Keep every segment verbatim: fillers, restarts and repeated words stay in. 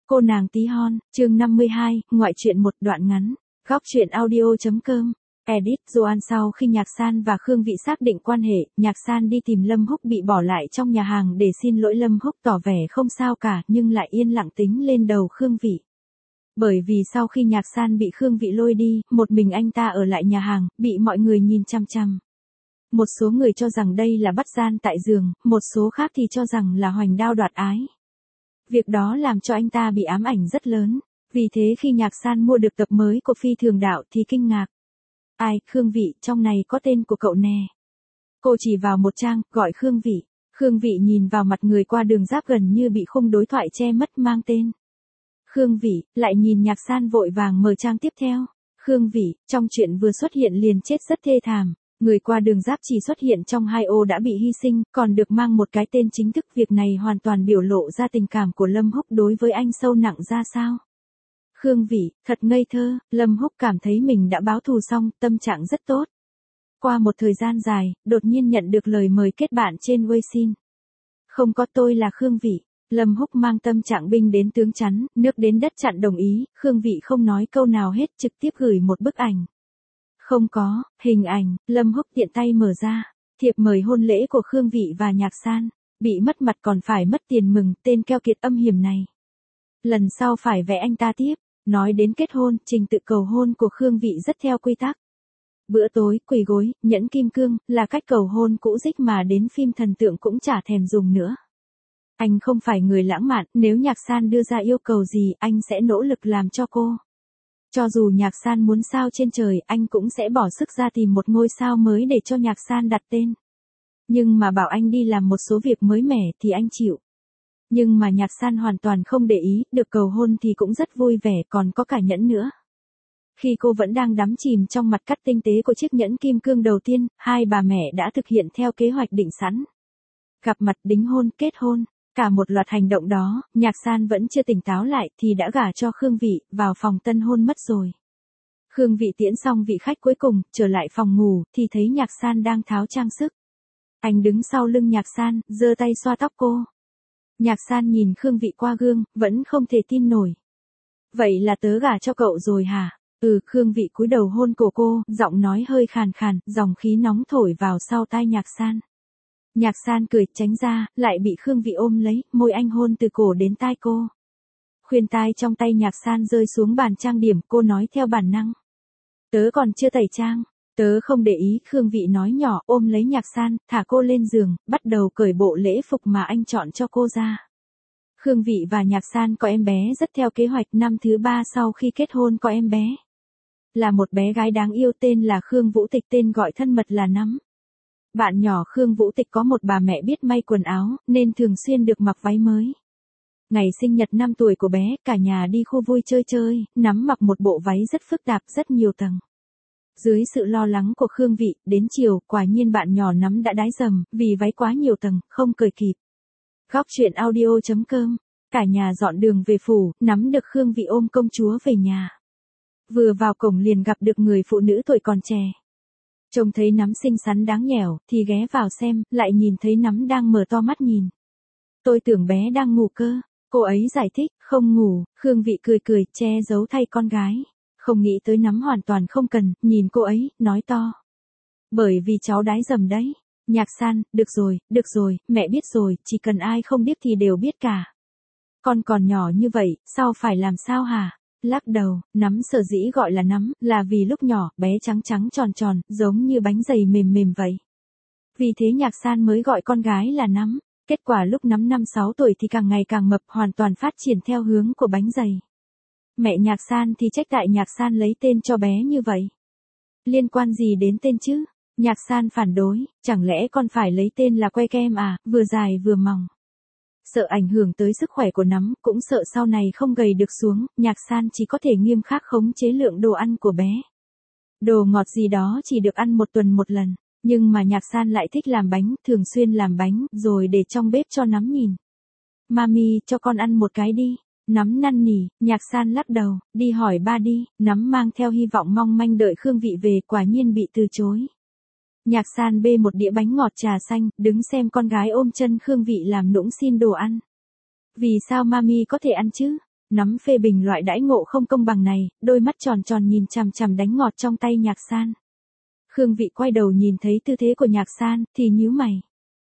Cô nàng tí hon, chương năm mươi hai, ngoại truyện một đoạn ngắn. Góc truyện audio.com. Edit Doan sau khi Nhạc San và Khương Vị xác định quan hệ, Nhạc San đi tìm Lâm Húc bị bỏ lại trong nhà hàng để xin lỗi. Lâm Húc tỏ vẻ không sao cả nhưng lại yên lặng tính lên đầu Khương Vị. Bởi vì sau khi Nhạc San bị Khương Vị lôi đi, một mình anh ta ở lại nhà hàng, bị mọi người nhìn chăm chăm. Một số người cho rằng đây là bắt gian tại giường, một số khác thì cho rằng là hoành đao đoạt ái. Việc đó làm cho anh ta bị ám ảnh rất lớn. Vì thế khi Nhạc San mua được tập mới của Phi Thường Đạo thì kinh ngạc. Ai, Khương Vị, trong này có tên của cậu nè. Cô chỉ vào một trang, gọi Khương Vị. Khương Vị nhìn vào mặt người qua đường giáp gần như bị khung đối thoại che mất mang tên. Khương Vị, lại nhìn Nhạc San vội vàng mở trang tiếp theo. Khương Vị, trong chuyện vừa xuất hiện liền chết rất thê thảm. Người qua đường giáp chỉ xuất hiện trong hai ô đã bị hy sinh, còn được mang một cái tên chính thức. Việc này hoàn toàn biểu lộ ra tình cảm của Lâm Húc đối với anh sâu nặng ra sao. Khương Vị, thật ngây thơ, Lâm Húc cảm thấy mình đã báo thù xong, tâm trạng rất tốt. Qua một thời gian dài, đột nhiên nhận được lời mời kết bạn trên Weixin. Không có, tôi là Khương Vị. Lâm Húc mang tâm trạng binh đến tướng chắn, nước đến đất chặn đồng ý. Khương Vị không nói câu nào hết, trực tiếp gửi một bức ảnh. Không có, hình ảnh, Lâm Húc tiện tay mở ra. Thiệp mời hôn lễ của Khương Vị và Nhạc San. Bị mất mặt còn phải mất tiền mừng, tên keo kiệt âm hiểm này. Lần sau phải vẽ anh ta tiếp. Nói đến kết hôn, trình tự cầu hôn của Khương Vị rất theo quy tắc. Bữa tối, quỳ gối, nhẫn kim cương, là cách cầu hôn cũ dích mà đến phim thần tượng cũng chả thèm dùng nữa. Anh không phải người lãng mạn, nếu Nhạc San đưa ra yêu cầu gì, anh sẽ nỗ lực làm cho cô. Cho dù Nhạc San muốn sao trên trời, anh cũng sẽ bỏ sức ra tìm một ngôi sao mới để cho Nhạc San đặt tên. Nhưng mà bảo anh đi làm một số việc mới mẻ thì anh chịu. Nhưng mà Nhạc San hoàn toàn không để ý, được cầu hôn thì cũng rất vui vẻ, còn có cả nhẫn nữa. Khi cô vẫn đang đắm chìm trong mặt cắt tinh tế của chiếc nhẫn kim cương đầu tiên, hai bà mẹ đã thực hiện theo kế hoạch định sẵn. Gặp mặt, đính hôn, kết hôn, cả một loạt hành động đó, Nhạc San vẫn chưa tỉnh táo lại thì đã gả cho Khương Vị, vào phòng tân hôn mất rồi. Khương Vị tiễn xong vị khách cuối cùng, trở lại phòng ngủ, thì thấy Nhạc San đang tháo trang sức. Anh đứng sau lưng Nhạc San, giơ tay xoa tóc cô. Nhạc San nhìn Khương Vị qua gương, vẫn không thể tin nổi. Vậy là tớ gả cho cậu rồi hả? Ừ, Khương Vị cúi đầu hôn cổ cô, giọng nói hơi khàn khàn, dòng khí nóng thổi vào sau tai Nhạc San. Nhạc San cười, tránh ra, lại bị Khương Vị ôm lấy, môi anh hôn từ cổ đến tai cô. Khuyên tai trong tay Nhạc San rơi xuống bàn trang điểm, cô nói theo bản năng. Tớ còn chưa tẩy trang. Tớ không để ý, Khương Vị nói nhỏ, ôm lấy Nhạc San, thả cô lên giường, bắt đầu cởi bộ lễ phục mà anh chọn cho cô ra. Khương Vị và Nhạc San có em bé rất theo kế hoạch, năm thứ ba sau khi kết hôn có em bé. Là một bé gái đáng yêu tên là Khương Vũ Tịch, tên gọi thân mật là Nắm. Bạn nhỏ Khương Vũ Tịch có một bà mẹ biết may quần áo, nên thường xuyên được mặc váy mới. Ngày sinh nhật năm tuổi của bé, cả nhà đi khu vui chơi chơi, Nắm mặc một bộ váy rất phức tạp, rất nhiều tầng. Dưới sự lo lắng của Khương Vị, đến chiều, quả nhiên bạn nhỏ Nắm đã đái dầm, vì váy quá nhiều tầng, không cởi kịp. Góc truyện audio.com. Cả nhà dọn đường về phủ, Nắm được Khương Vị ôm công chúa về nhà. Vừa vào cổng liền gặp được người phụ nữ tuổi còn trẻ. Trông thấy Nắm xinh xắn đáng nhẻo, thì ghé vào xem, lại nhìn thấy Nắm đang mở to mắt nhìn. Tôi tưởng bé đang ngủ cơ. Cô ấy giải thích, không ngủ. Khương Vị cười cười, che giấu thay con gái. Không nghĩ tới Nắm hoàn toàn không cần, nhìn cô ấy, nói to. Bởi vì cháu đái dầm đấy. Nhạc San, được rồi, được rồi, mẹ biết rồi, chỉ cần ai không biết thì đều biết cả. Con còn nhỏ như vậy, sao phải làm sao hả? Lắc đầu, Nắm sở dĩ gọi là Nắm, là vì lúc nhỏ, bé trắng trắng tròn tròn, giống như bánh dày mềm mềm vậy. Vì thế Nhạc San mới gọi con gái là Nắm. Kết quả lúc Nắm năm sáu tuổi thì càng ngày càng mập, hoàn toàn phát triển theo hướng của bánh dày. Mẹ Nhạc San thì trách tại Nhạc San lấy tên cho bé như vậy. Liên quan gì đến tên chứ? Nhạc San phản đối, chẳng lẽ con phải lấy tên là que kem à, vừa dài vừa mỏng. Sợ ảnh hưởng tới sức khỏe của Nắm, cũng sợ sau này không gầy được xuống, Nhạc San chỉ có thể nghiêm khắc khống chế lượng đồ ăn của bé. Đồ ngọt gì đó chỉ được ăn một tuần một lần, nhưng mà Nhạc San lại thích làm bánh, thường xuyên làm bánh, rồi để trong bếp cho Nắm nhìn. Mami, cho con ăn một cái đi. Nắm năn nỉ, Nhạc San lắc đầu, đi hỏi ba đi. Nắm mang theo hy vọng mong manh đợi Khương Vị về, quả nhiên bị từ chối. Nhạc San bê một đĩa bánh ngọt trà xanh, đứng xem con gái ôm chân Khương Vị làm nũng xin đồ ăn. Vì sao mami có thể ăn chứ? Nắm phê bình loại đãi ngộ không công bằng này, đôi mắt tròn tròn nhìn chằm chằm đánh ngọt trong tay Nhạc San. Khương Vị quay đầu nhìn thấy tư thế của Nhạc San, thì nhíu mày.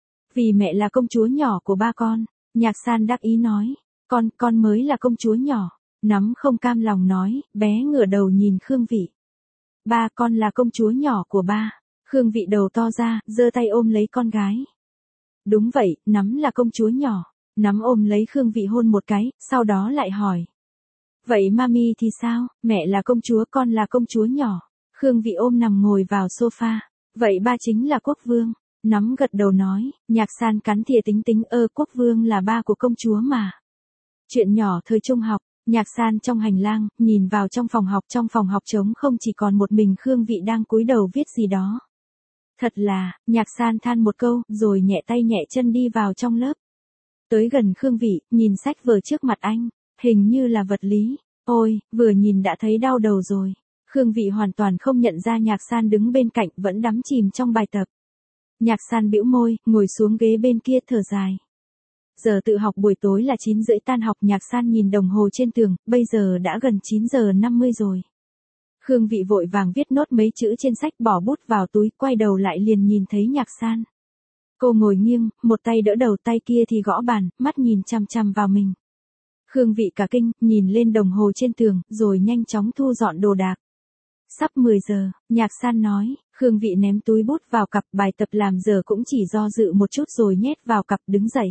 Vì mẹ là công chúa nhỏ của ba con, Nhạc San đắc ý nói, con, con mới là công chúa nhỏ. Nắm không cam lòng nói, bé ngửa đầu nhìn Khương Vị. Ba, con là công chúa nhỏ của ba. Khương Vị đầu to ra, giơ tay ôm lấy con gái. Đúng vậy, Nắm là công chúa nhỏ. Nắm ôm lấy Khương Vị hôn một cái, sau đó lại hỏi. Vậy mami thì sao, mẹ là công chúa con là công chúa nhỏ. Khương Vị ôm nằm ngồi vào sofa. Vậy ba chính là quốc vương. Nắm gật đầu nói, Nhạc San cắn thìa tính tính ơ quốc vương là ba của công chúa mà. Chuyện nhỏ thời trung học, Nhạc San trong hành lang, nhìn vào trong phòng học trong phòng học trống không chỉ còn một mình Khương Vị đang cúi đầu viết gì đó. Thật là, Nhạc San than một câu, rồi nhẹ tay nhẹ chân đi vào trong lớp. Tới gần Khương Vị, nhìn sách vở trước mặt anh, hình như là vật lý. Ôi, vừa nhìn đã thấy đau đầu rồi. Khương Vị hoàn toàn không nhận ra Nhạc San đứng bên cạnh vẫn đắm chìm trong bài tập. Nhạc San bĩu môi, ngồi xuống ghế bên kia thở dài. Giờ tự học buổi tối là chín rưỡi tan học. Nhạc San nhìn đồng hồ trên tường, bây giờ đã gần chín giờ năm mươi rồi. Khương Vị vội vàng viết nốt mấy chữ trên sách bỏ bút vào túi, quay đầu lại liền nhìn thấy Nhạc San. Cô ngồi nghiêng, một tay đỡ đầu tay kia thì gõ bàn, mắt nhìn chằm chằm vào mình. Khương Vị cả kinh, nhìn lên đồng hồ trên tường, rồi nhanh chóng thu dọn đồ đạc. Sắp mười giờ, Nhạc San nói, Khương Vị ném túi bút vào cặp, bài tập làm giờ cũng chỉ do dự một chút rồi nhét vào cặp đứng dậy.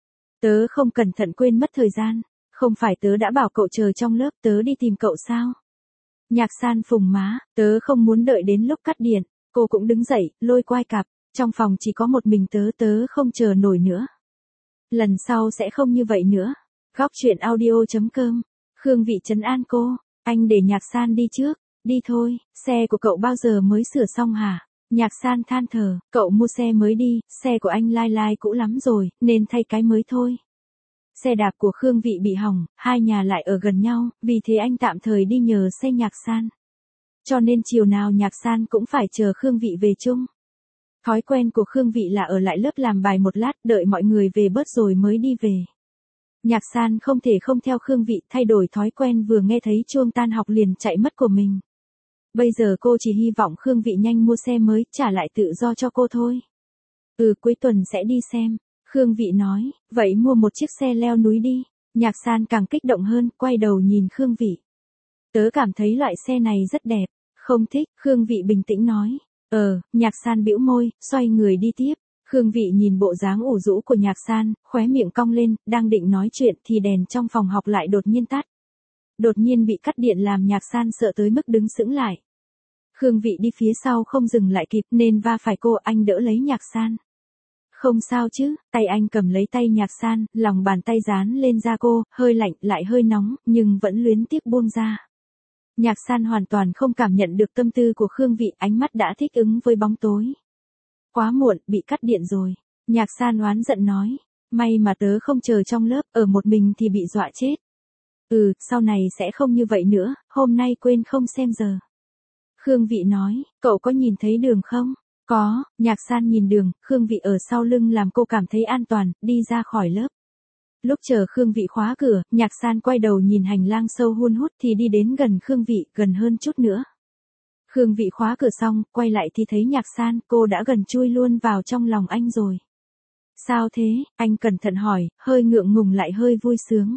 Tớ không cẩn thận quên mất thời gian, không phải tớ đã bảo cậu chờ trong lớp, tớ đi tìm cậu sao? Nhạc San phùng má, tớ không muốn đợi đến lúc cắt điện. Cô cũng đứng dậy, lôi quai cặp, trong phòng chỉ có một mình tớ, tớ không chờ nổi nữa. Lần sau sẽ không như vậy nữa. Góc truyện audio chấm com. Khương Vị trấn an cô, anh để Nhạc San đi trước, đi thôi, xe của cậu bao giờ mới sửa xong hả? Nhạc San than thở, cậu mua xe mới đi, xe của anh lai lai cũ lắm rồi, nên thay cái mới thôi. Xe đạp của Khương Vị bị hỏng, hai nhà lại ở gần nhau, vì thế anh tạm thời đi nhờ xe Nhạc San. Cho nên chiều nào Nhạc San cũng phải chờ Khương Vị về chung. Thói quen của Khương Vị là ở lại lớp làm bài một lát, đợi mọi người về bớt rồi mới đi về. Nhạc San không thể không theo Khương Vị, thay đổi thói quen vừa nghe thấy chuông tan học liền chạy mất của mình. Bây giờ cô chỉ hy vọng Khương Vị nhanh mua xe mới, trả lại tự do cho cô thôi. Ừ, cuối tuần sẽ đi xem. Khương Vị nói, vậy mua một chiếc xe leo núi đi. Nhạc San càng kích động hơn, quay đầu nhìn Khương Vị. Tớ cảm thấy loại xe này rất đẹp. Không thích, Khương Vị bình tĩnh nói. Ờ, Nhạc San bĩu môi, xoay người đi tiếp. Khương Vị nhìn bộ dáng ủ rũ của Nhạc San, khóe miệng cong lên, đang định nói chuyện thì đèn trong phòng học lại đột nhiên tắt. Đột nhiên bị cắt điện làm Nhạc San sợ tới mức đứng sững lại. Khương Vị đi phía sau không dừng lại kịp nên va phải cô, anh đỡ lấy Nhạc San. Không sao chứ, tay anh cầm lấy tay Nhạc San, lòng bàn tay dán lên da cô, hơi lạnh lại hơi nóng, nhưng vẫn luyến tiếc buông ra. Nhạc San hoàn toàn không cảm nhận được tâm tư của Khương Vị, ánh mắt đã thích ứng với bóng tối. Quá muộn, bị cắt điện rồi. Nhạc San oán giận nói, may mà tớ không chờ trong lớp, ở một mình thì bị dọa chết. Ừ, sau này sẽ không như vậy nữa, hôm nay quên không xem giờ. Khương Vị nói, cậu có nhìn thấy đường không? Có, Nhạc San nhìn đường, Khương Vị ở sau lưng làm cô cảm thấy an toàn, đi ra khỏi lớp. Lúc chờ Khương Vị khóa cửa, Nhạc San quay đầu nhìn hành lang sâu hun hút thì đi đến gần Khương Vị, gần hơn chút nữa. Khương Vị khóa cửa xong, quay lại thì thấy Nhạc San, cô đã gần chui luôn vào trong lòng anh rồi. Sao thế? Anh cẩn thận hỏi, hơi ngượng ngùng lại hơi vui sướng.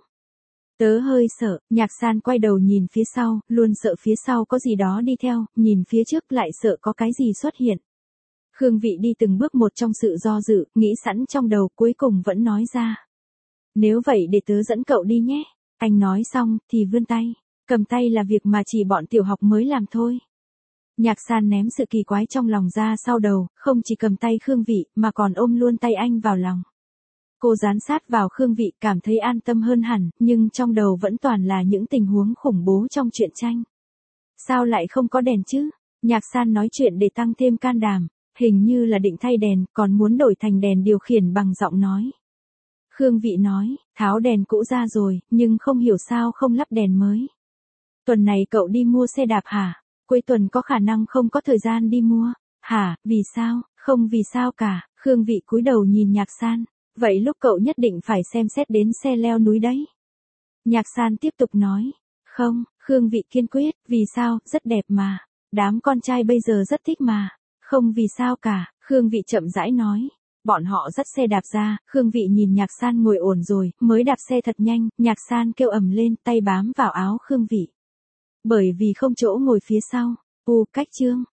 Tớ hơi sợ. Nhạc San quay đầu nhìn phía sau, luôn sợ phía sau có gì đó đi theo, nhìn phía trước lại sợ có cái gì xuất hiện. Khương Vị đi từng bước một trong sự do dự, nghĩ sẵn trong đầu, cuối cùng vẫn nói ra. Nếu vậy để tớ dẫn cậu đi nhé. Anh nói xong, thì vươn tay. Cầm tay là việc mà chỉ bọn tiểu học mới làm thôi. Nhạc San ném sự kỳ quái trong lòng ra sau đầu, không chỉ cầm tay Khương Vị, mà còn ôm luôn tay anh vào lòng. Cô dán sát vào Khương Vị, cảm thấy an tâm hơn hẳn, nhưng trong đầu vẫn toàn là những tình huống khủng bố trong truyện tranh. Sao lại không có đèn chứ? Nhạc San nói chuyện để tăng thêm can đảm, hình như là định thay đèn, còn muốn đổi thành đèn điều khiển bằng giọng nói. Khương Vị nói, tháo đèn cũ ra rồi, nhưng không hiểu sao không lắp đèn mới. Tuần này cậu đi mua xe đạp hả? Cuối tuần có khả năng không có thời gian đi mua. Hả, vì sao? Không vì sao cả. Khương Vị cúi đầu nhìn Nhạc San. Vậy lúc cậu nhất định phải xem xét đến xe leo núi đấy. Nhạc San tiếp tục nói. Không, Khương Vị kiên quyết, vì sao, rất đẹp mà. Đám con trai bây giờ rất thích mà. Không vì sao cả, Khương Vị chậm rãi nói. Bọn họ dắt xe đạp ra, Khương Vị nhìn Nhạc San ngồi ổn rồi, mới đạp xe thật nhanh, Nhạc San kêu ầm lên, tay bám vào áo Khương Vị. Bởi vì không chỗ ngồi phía sau. U, cách chương.